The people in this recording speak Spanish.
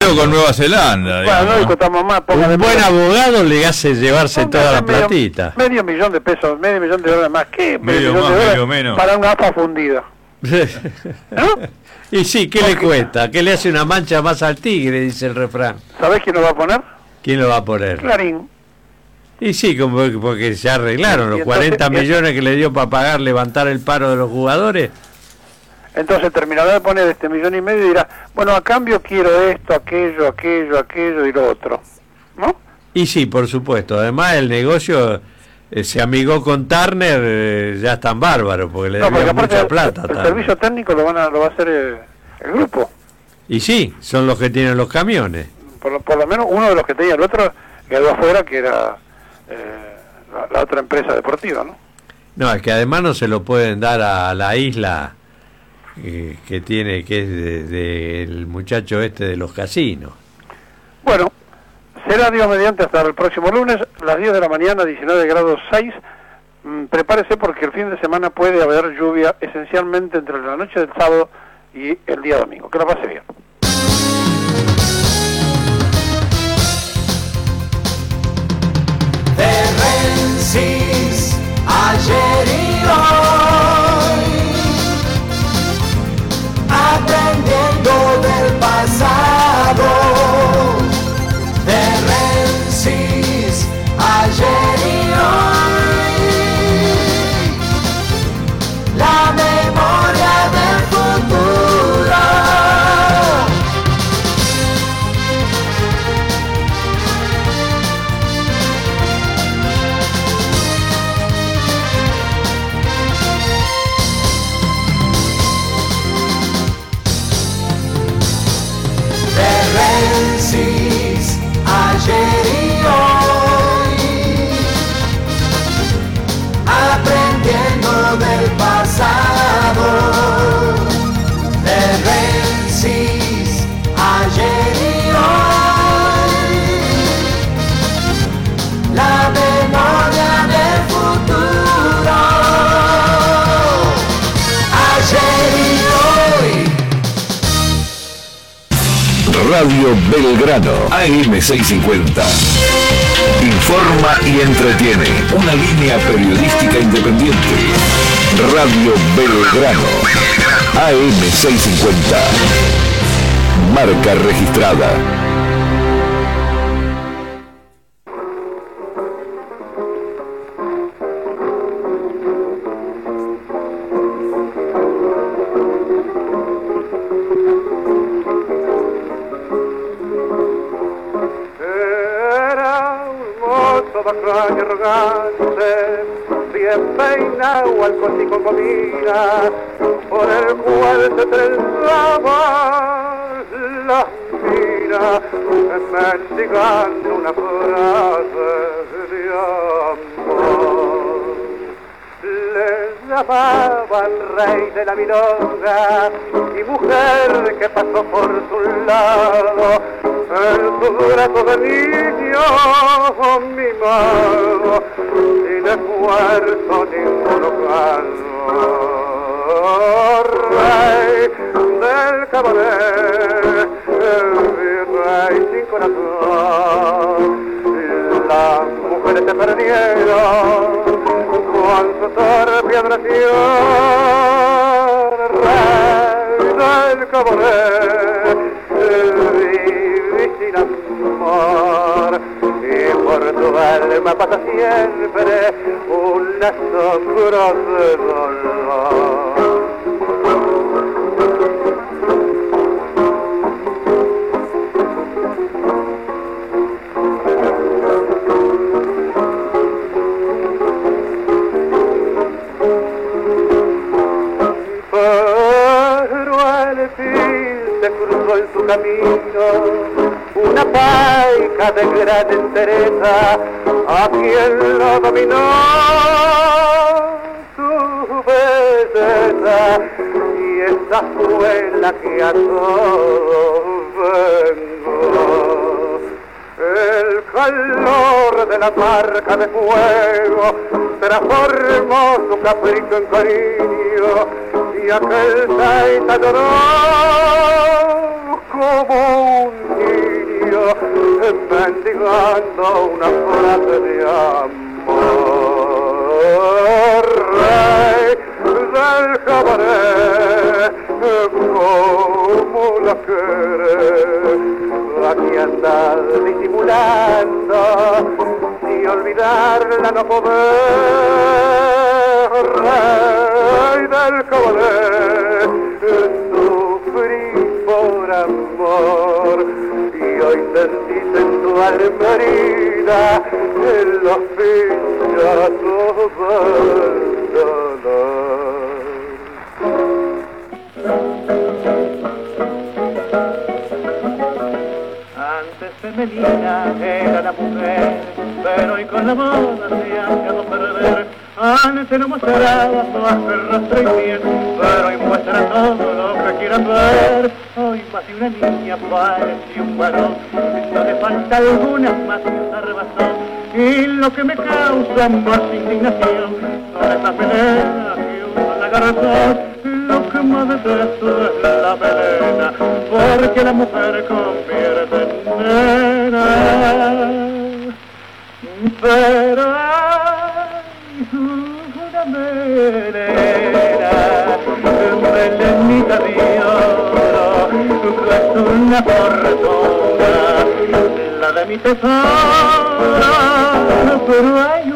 sorteo con Nueva Zelanda. Bueno, no discutamos más. Un buen abogado le hace llevarse toda la platita. Medio millón de pesos, medio millón de dólares más. ¿Qué? Medio millón más, de dólares medio menos. para una AFA fundida. ¿No? Y sí, ¿qué le cuesta? ¿Qué le hace una mancha más al tigre? Dice el refrán. ¿Sabés quién lo va a poner? ¿Quién lo va a poner? Clarín. Y sí, como porque se arreglaron los 40 millones que le dio para pagar, levantar el paro de los jugadores. Entonces terminará de poner este 1,5 millones y dirá, bueno, a cambio quiero esto, aquello y lo otro, ¿no? Y sí, por supuesto. Además, el negocio se amigó con Turner, ya están bárbaros, porque le debían mucha plata. El servicio técnico lo va a hacer el grupo. Y sí, son los que tienen los camiones. Por lo menos uno de los que tenía, el otro quedó afuera, que era la otra empresa deportiva, ¿no? No, es que además no se lo pueden dar a la isla que tiene, que es del muchacho este de los casinos. Bueno, será Dios mediante hasta el próximo lunes, las 10 de la mañana, 19 grados 6. Prepárese porque el fin de semana puede haber lluvia, esencialmente entre la noche del sábado y el día domingo. Que la pase bien. Rensis, ayer y hoy, aprendiendo del pasado. De Rensis, ayer y hoy, la memoria del futuro. Ayer y hoy, aprendiendo del pasado. De Rensis, ayer y hoy, la memoria del futuro. Ayer y hoy. Radio Belgrano, AM650. Informa y entretiene. Una línea periodística independiente. Radio Belgrano, AM650. Marca registrada. Bien peinado al con comida, por el cual se trenzaba la mira, mendigando una frase de amor. Le llamaban rey de la milonga y mujer que pasó por su lado, en su brazo de niño mimado, sin esfuerzo ninguno calmo. Rey del cabaret, virrey sin corazón, las mujeres se perdieron con su torpe adoración. Rey del cabaret, viví sin amor, y por tu alma pasa siempre un asombroso dolor. En su camino una paica de gran entereza, a quien lo dominó su belleza, y esa fue la que a todos vengo. El calor de la marca de fuego transformó su capricho en cariño, y aquel taita lloró como un niño. mendigando una frase de amor. Rey del cabaret, como la querés, aquí andar disimulando y olvidarla no poder. Rey del cabaret, sufrí por amor y hoy sentís en tu alma herida en los pinchazos del dolor. Antes femenina era la mujer, pero hoy con la moda se ha dejado perder. Antes no mostraba más que rostro y piel, pero hoy muestra todo lo que quieras ver. Hoy más de una niña parece un varón, no le falta alguna más que usar razón. Y lo que me causa más indignación son esas peleas que usan la corazón. Lo que más detesto es la melena, porque la mujer convierte en nena. Pero hay una melenita de oro, que es una fortuna, la de mi tesoro, pero hay